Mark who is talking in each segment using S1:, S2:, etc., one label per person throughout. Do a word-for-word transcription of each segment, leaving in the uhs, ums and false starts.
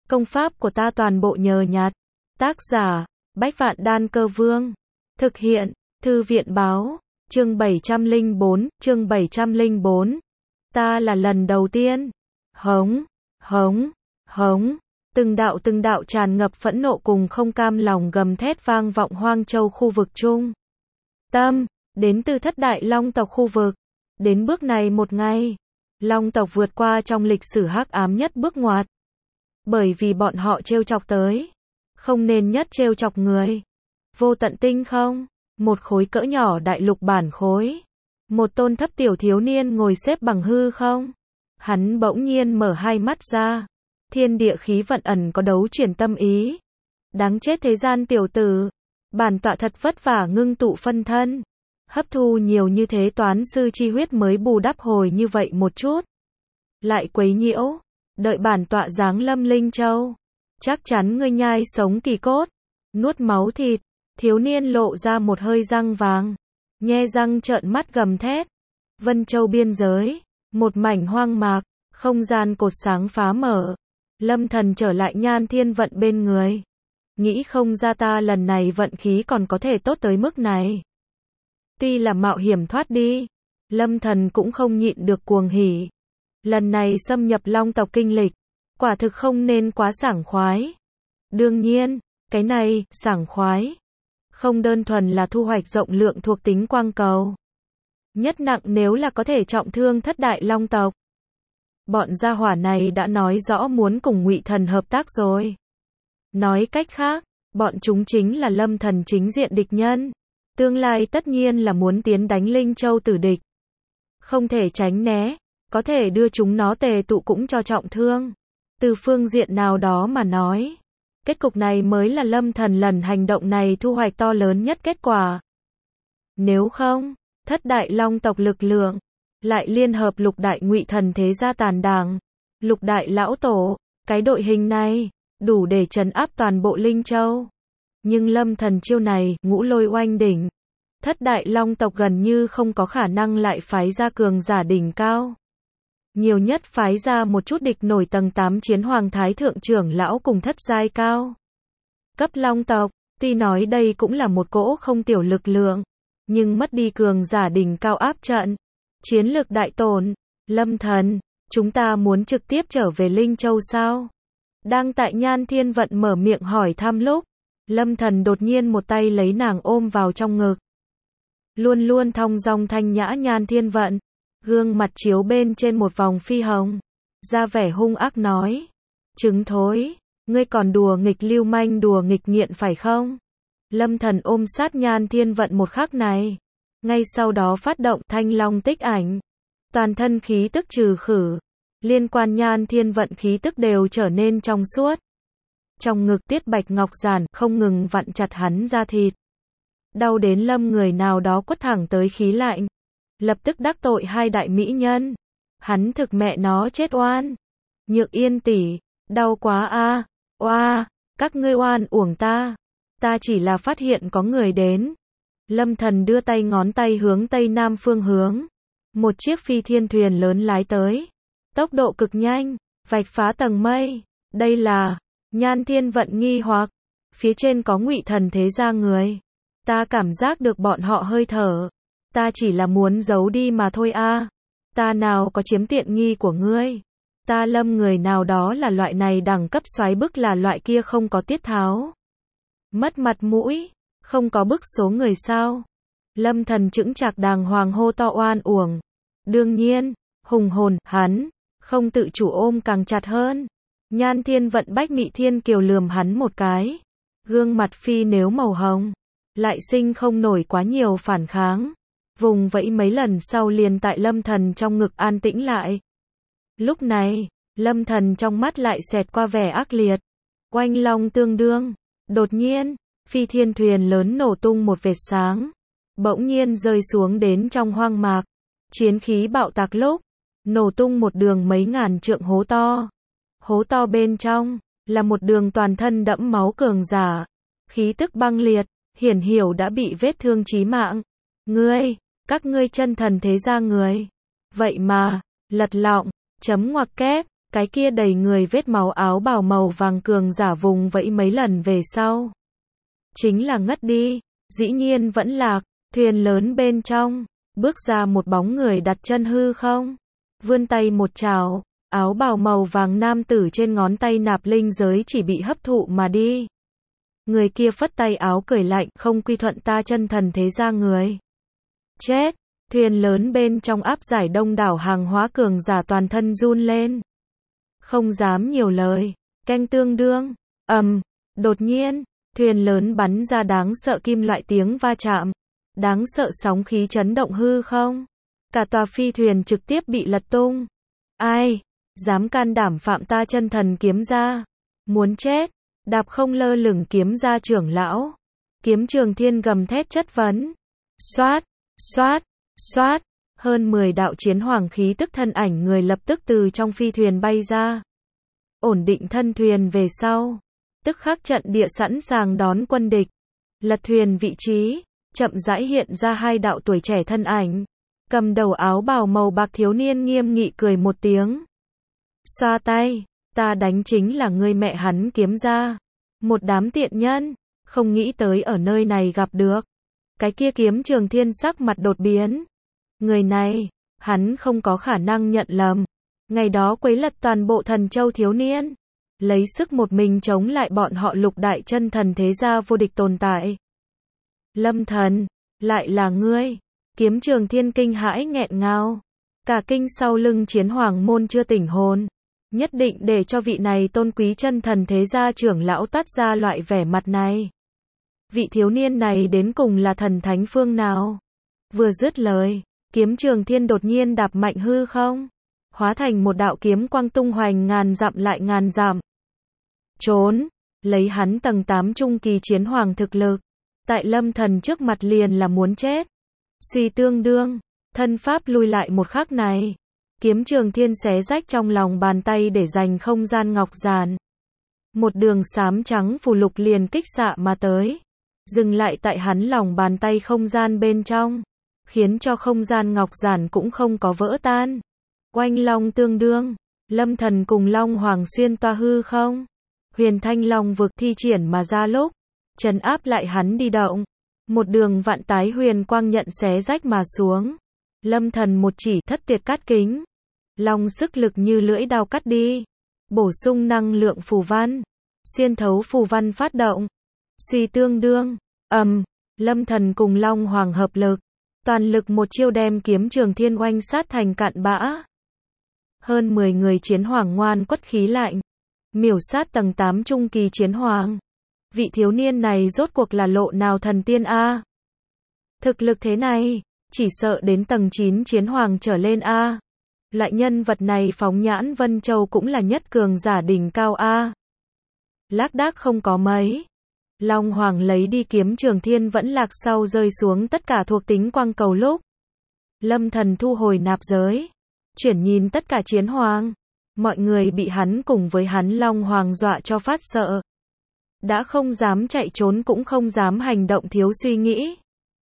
S1: Công pháp của ta toàn bộ nhờ nhặt. Tác giả, Bách Vạn Đan Cơ Vương. Thực hiện, Thư viện Báo. Chương bảy trăm lẻ bốn, chương bảy trăm lẻ bốn. Ta là lần đầu tiên. Hống, hống, hống. Từng đạo từng đạo tràn ngập phẫn nộ cùng không cam lòng gầm thét vang vọng Hoang Châu khu vực Trung Tâm, đến từ thất đại Long tộc khu vực. Đến bước này một ngày, Long tộc vượt qua trong lịch sử hắc ám nhất bước ngoặt. Bởi vì bọn họ trêu chọc tới, không nên nhất trêu chọc người. Vô tận tinh không, một khối cỡ nhỏ đại lục bản khối. Một tôn thấp tiểu thiếu niên ngồi xếp bằng hư không. Hắn bỗng nhiên mở hai mắt ra. Thiên địa khí vận ẩn có đấu chuyển tâm ý. Đáng chết thế gian tiểu tử. Bản tọa thật vất vả ngưng tụ phân thân. Hấp thu nhiều như thế toán sư chi huyết mới bù đắp hồi như vậy một chút. Lại quấy nhiễu. Đợi bản tọa giáng lâm Linh Châu. Chắc chắn ngươi nhai sống kỳ cốt. Nuốt máu thịt. Thiếu niên lộ ra một hơi răng vàng. Nhe răng trợn mắt gầm thét. Vân Châu biên giới. Một mảnh hoang mạc. Không gian cột sáng phá mở. Lâm Thần trở lại Nhan Thiên Vận bên người. Nghĩ không ra ta lần này vận khí còn có thể tốt tới mức này. Tuy là mạo hiểm thoát đi, Lâm Thần cũng không nhịn được cuồng hỉ. Lần này xâm nhập Long tộc kinh lịch, quả thực không nên quá sảng khoái. Đương nhiên, cái này, sảng khoái, không đơn thuần là thu hoạch rộng lượng thuộc tính quang cầu. Nhất nặng nếu là có thể trọng thương thất đại Long tộc. Bọn gia hỏa này đã nói rõ muốn cùng Ngụy Thần hợp tác rồi. Nói cách khác, bọn chúng chính là Lâm Thần chính diện địch nhân. Tương lai tất nhiên là muốn tiến đánh Linh Châu tử địch. Không thể tránh né, có thể đưa chúng nó tề tụ cũng cho trọng thương. Từ phương diện nào đó mà nói, kết cục này mới là Lâm Thần lần hành động này thu hoạch to lớn nhất kết quả. Nếu không, thất đại Long tộc lực lượng, lại liên hợp lục đại Ngụy Thần thế gia tàn đảng, lục đại lão tổ, cái đội hình này, đủ để trấn áp toàn bộ Linh Châu. Nhưng Lâm Thần chiêu này, ngũ lôi oanh đỉnh. Thất đại Long tộc gần như không có khả năng lại phái ra cường giả đỉnh cao. Nhiều nhất phái ra một chút địch nổi tầng tám chiến hoàng thái thượng trưởng lão cùng thất giai cao. Cấp Long tộc, tuy nói đây cũng là một cỗ không tiểu lực lượng, nhưng mất đi cường giả đỉnh cao áp trận. Chiến lực đại tổn. Lâm Thần, chúng ta muốn trực tiếp trở về Linh Châu sao? Đang tại Nhan Thiên Vận mở miệng hỏi thăm lúc, Lâm Thần đột nhiên một tay lấy nàng ôm vào trong ngực. Luôn luôn thong dong thanh nhã Nhan Thiên Vận, gương mặt chiếu bên trên một vòng phi hồng, ra vẻ hung ác nói: "Trứng thối, ngươi còn đùa nghịch lưu manh đùa nghịch nghiện phải không?" Lâm Thần ôm sát Nhan Thiên Vận một khắc này, ngay sau đó phát động Thanh Long tích ảnh, toàn thân khí tức trừ khử, liên quan Nhan Thiên Vận khí tức đều trở nên trong suốt. Trong ngực Tiết Bạch Ngọc giản không ngừng vặn chặt hắn da thịt. Đau đến Lâm người nào đó quất thẳng tới khí lạnh. Lập tức đắc tội hai đại mỹ nhân. Hắn thực mẹ nó chết oan. Nhược Yên tỷ, đau quá a, oa, các ngươi oan uổng ta. Ta chỉ là phát hiện có người đến. Lâm Thần đưa tay ngón tay hướng tây nam phương hướng. Một chiếc phi thiên thuyền lớn lái tới. Tốc độ cực nhanh, vạch phá tầng mây. Đây là... Nhan Thiên Vận nghi hoặc, phía trên có Ngụy Thần thế gia người. Ta cảm giác được bọn họ hơi thở. Ta chỉ là muốn giấu đi mà thôi a. À. Ta nào có chiếm tiện nghi của ngươi. Ta Lâm người nào đó là loại này đẳng cấp xoáy bức là loại kia không có tiết tháo. Mất mặt mũi, không có bức số người sao. Lâm Thần chững chạc đàng hoàng hô to oan uổng. Đương nhiên, hùng hồn, hắn, không tự chủ ôm càng chặt hơn. Nhan Thiên Vận bách mị thiên kiều lườm hắn một cái. Gương mặt phi nếu màu hồng. Lại sinh không nổi quá nhiều phản kháng. Vùng vẫy mấy lần sau liền tại Lâm Thần trong ngực an tĩnh lại. Lúc này, Lâm Thần trong mắt lại xẹt qua vẻ ác liệt. Oanh long tương đương. Đột nhiên, phi thiên thuyền lớn nổ tung một vệt sáng. Bỗng nhiên rơi xuống đến trong hoang mạc. Chiến khí bạo tạc lúc. Nổ tung một đường mấy ngàn trượng hố to. Hố to bên trong, là một đường toàn thân đẫm máu cường giả. Khí tức băng liệt, hiển hiểu đã bị vết thương chí mạng. Ngươi, các ngươi chân thần thế gia người. Vậy mà, lật lọng, chấm ngoặc kép, Cái kia đầy người vết máu áo bào màu vàng cường giả vùng vẫy mấy lần về sau. Chính là ngất đi, dĩ nhiên vẫn lạc, thuyền lớn bên trong, bước ra một bóng người đặt chân hư không. Vươn tay một chảo, áo bào màu vàng nam tử trên ngón tay nạp linh giới chỉ bị hấp thụ mà đi. Người kia phất tay áo cười lạnh, không quy thuận ta chân thần thế gia người. Chết, thuyền lớn bên trong áp giải đông đảo hàng hóa cường giả toàn thân run lên. Không dám nhiều lời, canh tương đương, ầm, đột nhiên, thuyền lớn bắn ra đáng sợ kim loại tiếng va chạm. Đáng sợ sóng khí chấn động hư không. Cả tòa phi thuyền trực tiếp bị lật tung. Ai, dám can đảm phạm ta chân thần kiếm gia. Muốn chết, đạp không lơ lửng kiếm gia trưởng lão. Kiếm Trường Thiên gầm thét chất vấn. Xoát, xoát, xoát, hơn mười đạo chiến hoàng khí tức thân ảnh người lập tức từ trong phi thuyền bay ra. Ổn định thân thuyền về sau. Tức khắc trận địa sẵn sàng đón quân địch. Lật thuyền vị trí, chậm rãi hiện ra hai đạo tuổi trẻ thân ảnh. Cầm đầu áo bào màu bạc thiếu niên nghiêm nghị cười một tiếng. Xoa tay, ta đánh chính là ngươi mẹ hắn kiếm gia. Một đám tiện nhân, không nghĩ tới ở nơi này gặp được. Cái kia Kiếm Trường Thiên sắc mặt đột biến. Người này, hắn không có khả năng nhận lầm. Ngày đó quấy lật toàn bộ Thần Châu thiếu niên. Lấy sức một mình chống lại bọn họ lục đại chân thần thế gia vô địch tồn tại. Lâm Thần, lại là ngươi. Kiếm Trường Thiên kinh hãi nghẹn ngào. Cả kinh sau lưng chiến hoàng môn chưa tỉnh hồn. Nhất định để cho vị này tôn quý chân thần thế gia trưởng lão tắt ra loại vẻ mặt này. Vị thiếu niên này đến cùng là thần thánh phương nào? Vừa dứt lời, Kiếm Trường Thiên đột nhiên đạp mạnh hư không, hóa thành một đạo kiếm quang tung hoành ngàn dặm lại ngàn dặm. Trốn, lấy hắn tầng tám trung kỳ chiến hoàng thực lực, tại Lâm Thần trước mặt liền là muốn chết. Suy tương đương, thân pháp lùi lại một khắc này, Kiếm Trường Thiên xé rách trong lòng bàn tay để dành không gian ngọc giản. Một đường xám trắng phù lục liền kích xạ mà tới, dừng lại tại hắn lòng bàn tay không gian bên trong, khiến cho không gian ngọc giản cũng không có vỡ tan. Oanh long tương đương, Lâm Thần cùng Long Hoàng xuyên toa hư không. Huyền Thanh Long vực thi triển mà ra lúc, trấn áp lại hắn đi động. Một đường vạn tái huyền quang nhận xé rách mà xuống. Lâm Thần một chỉ thất tiệt cắt kính. Long sức lực như lưỡi đao cắt đi. Bổ sung năng lượng phù văn. Xuyên thấu phù văn phát động. Suy tương đương, ầm, um, Lâm Thần cùng Long Hoàng hợp lực. Toàn lực một chiêu đem Kiếm Trường Thiên oanh sát thành cạn bã. Hơn mười người chiến hoàng ngoan quất khí lạnh. Miểu sát tầng tám trung kỳ chiến hoàng. Vị thiếu niên này rốt cuộc là lộ nào thần tiên a? Thực lực thế này, chỉ sợ đến tầng chín chiến hoàng trở lên a. Loại nhân vật này phóng nhãn Vân Châu cũng là nhất cường giả đỉnh cao a. Lác đác không có mấy. Long Hoàng lấy đi Kiếm Trường Thiên vẫn lạc sau rơi xuống tất cả thuộc tính quang cầu lúc. Lâm Thần thu hồi nạp giới. Chuyển nhìn tất cả chiến hoàng. Mọi người bị hắn cùng với hắn Long Hoàng dọa cho phát sợ. Đã không dám chạy trốn cũng không dám hành động thiếu suy nghĩ.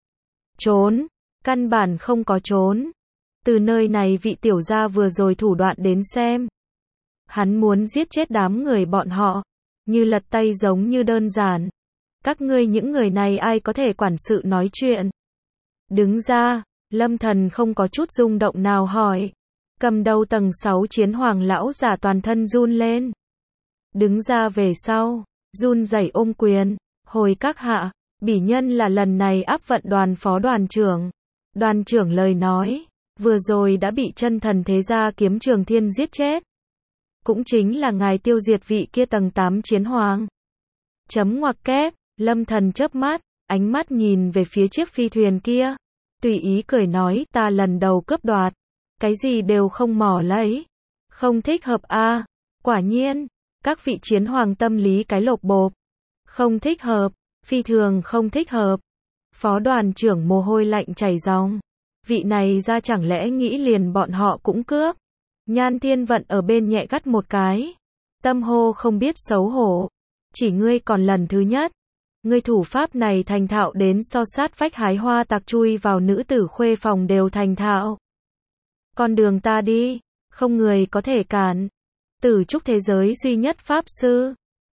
S1: Trốn, căn bản không có trốn. Từ nơi này vị tiểu gia vừa rồi thủ đoạn đến xem. Hắn muốn giết chết đám người bọn họ. Như lật tay giống như đơn giản. Các ngươi những người này ai có thể quản sự nói chuyện. Đứng ra, Lâm Thần không có chút rung động nào hỏi. Cầm đầu tầng sáu chiến hoàng lão giả toàn thân run lên. Đứng ra về sau, run rẩy ôm quyền, hồi các hạ, bỉ nhân là lần này áp vận đoàn phó đoàn trưởng. Đoàn trưởng lời nói, vừa rồi đã bị chân thần thế gia Kiếm Trường Thiên giết chết. Cũng chính là ngài tiêu diệt vị kia tầng tám chiến hoàng. Chấm ngoặc kép, Lâm Thần chớp mắt, ánh mắt nhìn về phía chiếc phi thuyền kia. Tùy ý cười nói, ta lần đầu cướp đoạt. Cái gì đều không mỏ lấy. Không thích hợp a à. Quả nhiên, các vị chiến hoàng tâm lý cái lộp bộp. Không thích hợp, phi thường không thích hợp. Phó đoàn trưởng mồ hôi lạnh chảy ròng. Vị này ra chẳng lẽ nghĩ liền bọn họ cũng cướp. Nhan Thiên Vận ở bên nhẹ gắt một cái. Tâm hô không biết xấu hổ. Chỉ ngươi còn lần thứ nhất. Ngươi thủ pháp này thành thạo đến so sát vách hái hoa tặc chui vào nữ tử khuê phòng đều thành thạo. Con đường ta đi, không người có thể cản. Từ chúc thế giới duy nhất Pháp Sư.